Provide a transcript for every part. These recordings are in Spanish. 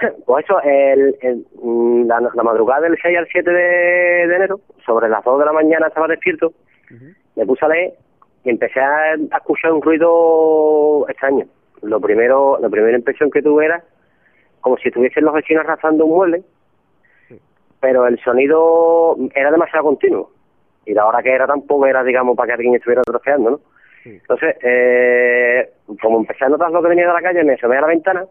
Pues eso, la madrugada del 6 al 7 de enero, sobre las 2 de la mañana estaba despierto, me puse a leer y empecé a escuchar un ruido extraño. La primera impresión que tuve era como si estuviesen los vecinos arrastrando un mueble, pero el sonido era demasiado continuo. Y la hora que era tampoco era, digamos, para que alguien estuviera troceando, ¿no? Entonces, como empecé a notar lo que venía de la calle, me asomé a la ventana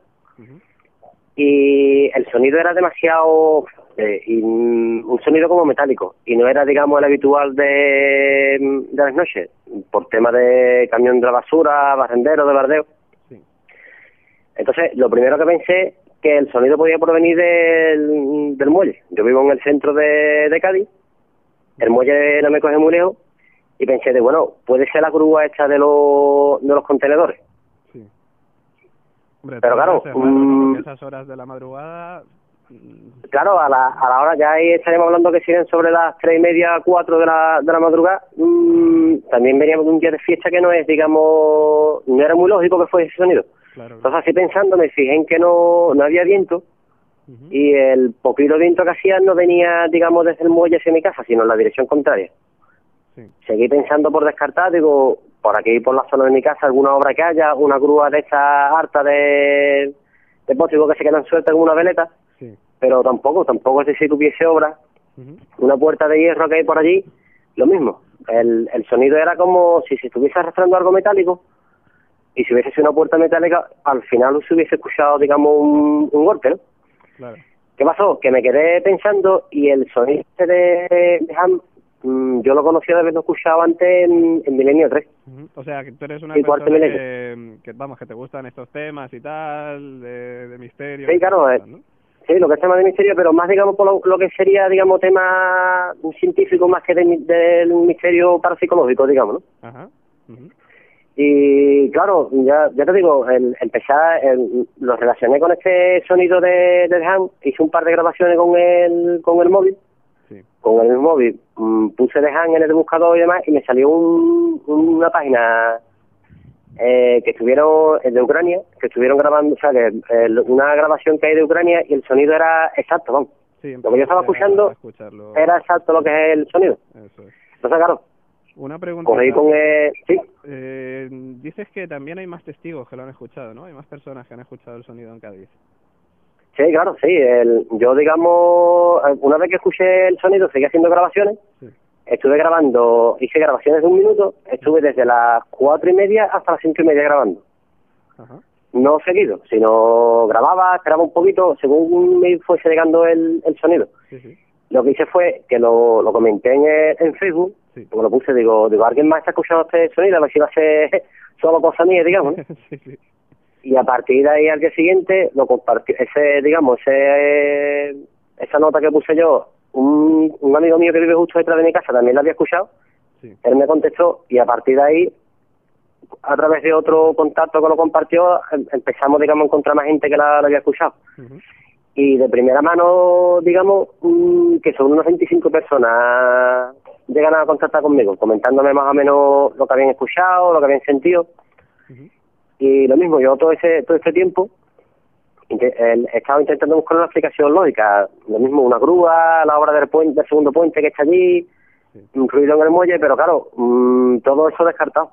y el sonido era demasiado... un sonido como metálico, y no era, digamos, el habitual de las noches, por tema de camión de la basura, barrendero, de bardeo. Entonces, lo primero que pensé, que el sonido podía provenir del muelle. Yo vivo en el centro de Cádiz, el muelle no me coge muy lejos, y pensé bueno, puede ser la grúa esta de los contenedores. Sí. Hombre, pero claro, raro, ¿no? Porque esas horas de la madrugada... Claro, a la hora ya ahí estaríamos hablando que siguen sobre las 3:30, 4 de la madrugada. También veníamos de un día de fiesta que no es, digamos, no era muy lógico que fuese ese sonido. Claro. Entonces, así pensando, me fijé en que no había viento, y el poquito viento que hacía no venía, digamos, desde el muelle hacia mi casa, sino en la dirección contraria. Seguí pensando por descartar, digo, por aquí, por la zona de mi casa, alguna obra que haya, una grúa de estas harta de plástico que se quedan sueltas como una veleta, pero tampoco es decir que hubiese obra. Una puerta de hierro que hay por allí, lo mismo. El sonido era como si se estuviese arrastrando algo metálico, y si hubiese sido una puerta metálica, al final se hubiese escuchado, digamos, un golpe, ¿no? Claro. ¿Qué pasó? Que me quedé pensando, y el sonido de Ham, yo lo conocía de haberlo escuchado antes en Milenio 3. O sea, que tú eres una Y persona que, vamos, que te gustan estos temas y tal, de misterio. Sí, claro, ¿no? Sí, lo que es tema de misterio, pero más, digamos, por lo que sería, digamos, tema científico más que del misterio parapsicológico, digamos, ¿no? Ajá. Y claro, ya te digo, lo relacioné con este sonido de Han, hice un par de grabaciones con el móvil. Con el móvil puse de Han en el buscador y demás, y me salió una página que estuvieron de Ucrania, que estuvieron grabando, o sea, que una grabación que hay de Ucrania, y el sonido era exacto, vamos. Sí, lo que yo estaba escuchando era exacto lo que es el sonido. Eso es. Entonces, claro, una pregunta. Sí. Dices que también hay más testigos que lo han escuchado, ¿no? Hay más personas que han escuchado el sonido en Cádiz. Sí, claro, sí. Yo, digamos, una vez que escuché el sonido, seguí haciendo grabaciones. Estuve grabando, hice grabaciones de 1 minuto, estuve desde las 4:30 hasta las 5:30 grabando. No seguido, sino grababa, esperaba un poquito, según me fuese llegando el sonido. Lo que hice fue que lo comenté en Facebook, porque lo puse, digo, alguien más está escuchando este sonido, a ver si va a ser solo cosa mía, digamos, ¿no? Y a partir de ahí, al día siguiente, lo compartí, esa nota que puse yo, un amigo mío que vive justo detrás de mi casa también la había escuchado. Él me contestó, y a partir de ahí, a través de otro contacto que lo compartió, empezamos, digamos, a encontrar más gente que la había escuchado. Y de primera mano, digamos, que son unas 25 personas llegan a contactar conmigo, comentándome más o menos lo que habían escuchado, lo que habían sentido. Y lo mismo, yo todo este tiempo he estado intentando buscar una explicación lógica. Lo mismo, una grúa, la obra del segundo puente que está allí, un ruido en el muelle, pero claro, todo eso descartado.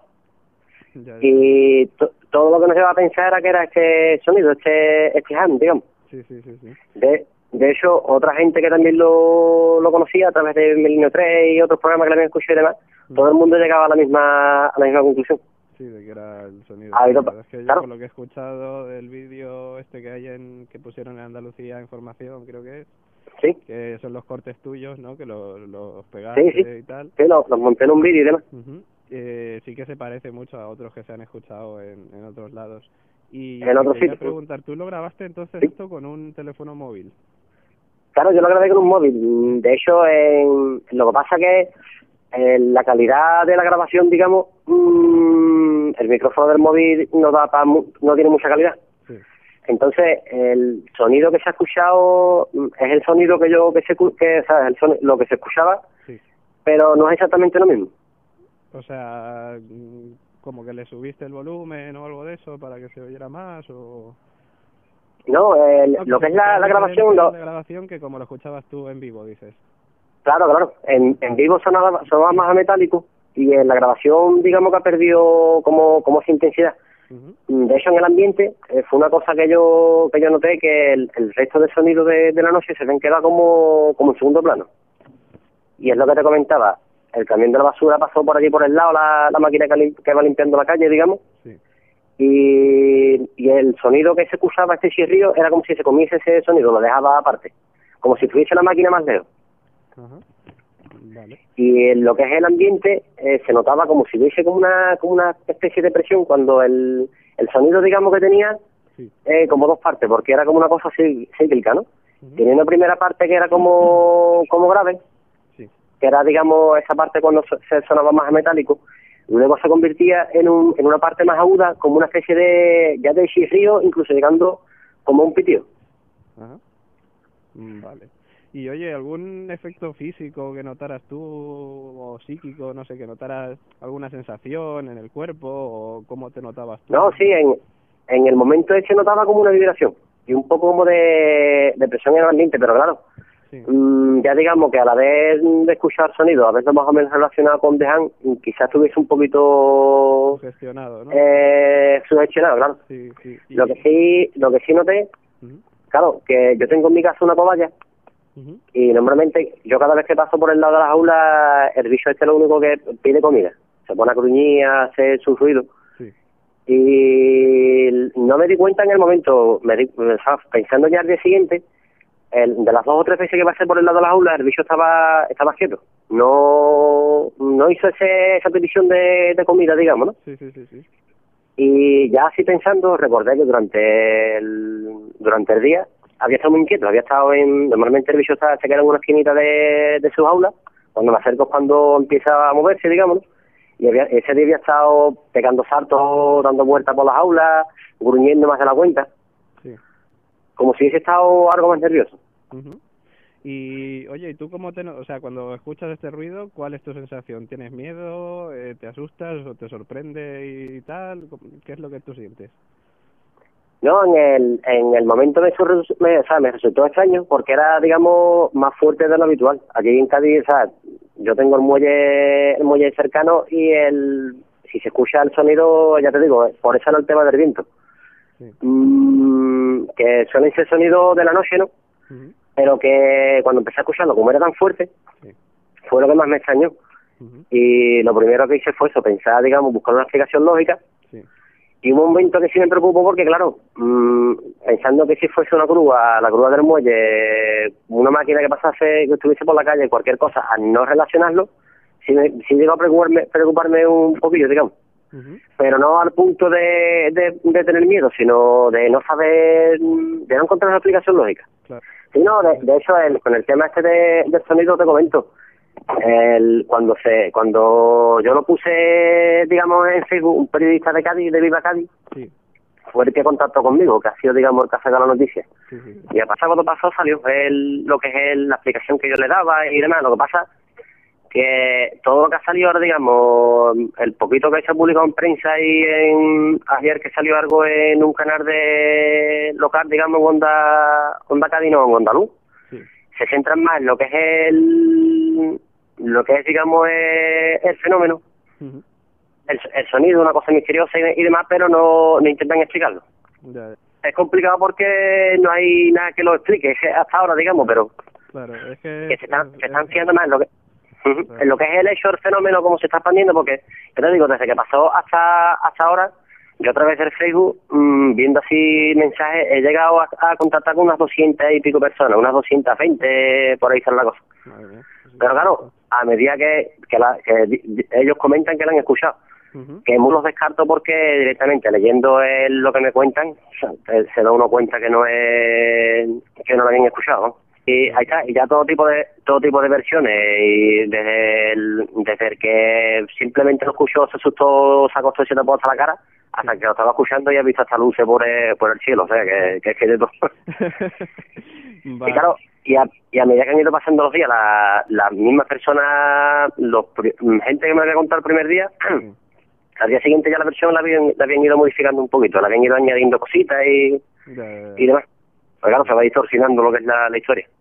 Y todo lo que nos lleva a pensar era que era este sonido, este Han, digamos. De hecho, otra gente que también lo conocía a través de Milenio 3 y otros programas que le habían escuchado y demás, todo el mundo llegaba a la misma conclusión. Sí, de que era el sonido. Es que yo, claro, por lo que he escuchado del vídeo que hay que pusieron en Andalucía Información, creo que es, que son los cortes tuyos, ¿no? Que los pegaste y tal. Sí, los monté en un vídeo y demás. Sí que se parece mucho a otros que se han escuchado en otros lados. Y en otros quería preguntar, ¿tú lo grabaste entonces esto con un teléfono móvil? Claro, yo lo grabé con un móvil. De hecho, lo que pasa que la calidad de la grabación, digamos, el micrófono del móvil no tiene mucha calidad. Entonces, el sonido que se ha escuchado es el sonido lo que se escuchaba, pero no es exactamente lo mismo. O sea, como que le subiste el volumen o algo de eso para que se oyera más, o... No, lo que es la grabación... La grabación que como lo escuchabas tú en vivo, dices. Claro. En vivo sonaba más a metálico y en la grabación, digamos que ha perdido como esa intensidad. De hecho, en el ambiente fue una cosa que yo noté, que el resto de sonidos de la noche se ven quedado como en segundo plano. Y es lo que te comentaba, el camión de la basura pasó por allí por el lado, la máquina que va limpiando la calle, digamos, sí. y el sonido que se escuchaba, este chirrío, era como si se comiese ese sonido, lo dejaba aparte, como si tuviese la máquina más lejos. Ajá. Vale. Y en lo que es el ambiente se notaba como si hubiese como una especie de presión cuando el sonido, digamos, que tenía sí. Como dos partes, porque era como una cosa cíclica, ¿no? Tenía una primera parte que era como grave, sí. que era, digamos, esa parte cuando se sonaba más metálico, luego se convertía en una parte más aguda, como una especie de chirrío, incluso llegando como un pitido. Ajá. Vale. Y oye, ¿algún efecto físico que notaras tú o psíquico, no sé, que notaras alguna sensación en el cuerpo o cómo te notabas tú? No, sí, en el momento ese notaba como una vibración y un poco como de presión en el ambiente, pero claro, sí. Ya digamos que a la vez de escuchar sonido, a veces más o menos relacionado con The Hand, quizás estuviese un poquito... Sugestionado, ¿no? Sugestionado, claro. Sí, sí. Y... Lo que sí noté, claro, que yo tengo en mi casa una cobaya, y normalmente yo cada vez que paso por el lado de las aulas, el bicho este es lo único que pide comida, se pone a gruñir, hace su ruido, sí. Y no me di cuenta en el momento, pensando ya al día siguiente, de las 2 o 3 veces que pasé por el lado de las aulas, el bicho estaba quieto, no hizo esa petición de comida, digamos, ¿no? Sí. Y ya así pensando, recordé que durante el día había estado muy inquieto, normalmente el bicho se queda en una esquinita de sus aulas, cuando me acerco es cuando empieza a moverse, digamos, y ese día había estado pegando saltos, dando vueltas por las aulas, gruñendo más de la cuenta, sí. Como si hubiese estado algo más nervioso. Y, oye, ¿y tú cómo o sea, cuando escuchas este ruido, cuál es tu sensación? ¿Tienes miedo? ¿Te asustas o te sorprende y tal? ¿Qué es lo que tú sientes? No, en el momento me resultó extraño porque era, digamos, más fuerte de lo habitual. Aquí en Cádiz, o sea, yo tengo el muelle cercano y si se escucha el sonido, ya te digo, por eso era el tema del viento. Sí. Que suele ser sonido de la noche, ¿no? Pero que cuando empecé a escucharlo, como era tan fuerte, sí. Fue lo que más me extrañó. Y lo primero que hice fue eso, pensar, digamos, buscar una explicación lógica. Sí. Y un momento que sí me preocupó porque, claro, pensando que si fuese la grúa del muelle, una máquina que pasase, que estuviese por la calle, cualquier cosa, al no relacionarlo, sí llegó a preocuparme un poquillo, digamos. Pero no al punto de tener miedo, sino de no saber, de no encontrar una explicación lógica. Claro. Sí, no, de hecho, con el tema este del sonido te comento. Cuando yo lo puse, digamos, en Facebook, un periodista de Cádiz, de Viva Cádiz, sí. Fue el que contactó conmigo, que ha sido, digamos, el que ha sacado la noticia. Sí. Y a pasar cuando pasó salió lo que es la explicación que yo le daba y demás. Lo que pasa que todo lo que ha salido ahora, digamos, el poquito que se ha publicado en prensa y ayer que salió algo en un canal de local, digamos, Onda Cádiz, no, en Ondaluz, sí. Se centran más en lo que es digamos, el fenómeno, el sonido, una cosa misteriosa y demás, pero no intentan explicarlo. Ya. Es complicado porque no hay nada que lo explique, hasta ahora, digamos, pero claro, es que se están fijando más en lo que... Claro. En lo que es el hecho, el fenómeno, cómo se está expandiendo, porque, yo te digo, desde que pasó hasta ahora, yo a través del Facebook, viendo así mensajes, he llegado a contactar con unas 200 y pico personas, unas 220, por ahí está la cosa. Pero claro, a medida que ellos comentan que lo han escuchado, que muchos los descarto porque directamente leyendo lo que me cuentan, se da uno cuenta que no lo habían escuchado, ¿no? Y ahí está, y ya todo tipo de versiones, y desde el que simplemente lo escuchó, se asustó, se acostó y se tapó hasta la cara, hasta que lo estaba escuchando y ha visto hasta luces por el cielo, o sea, que es que de todo. Y claro, y a medida que han ido pasando los días, las mismas personas, gente que me había contado el primer día, al día siguiente ya la versión la habían ido modificando un poquito, la habían ido añadiendo cositas y demás. Pues claro, se va distorsionando lo que es la historia.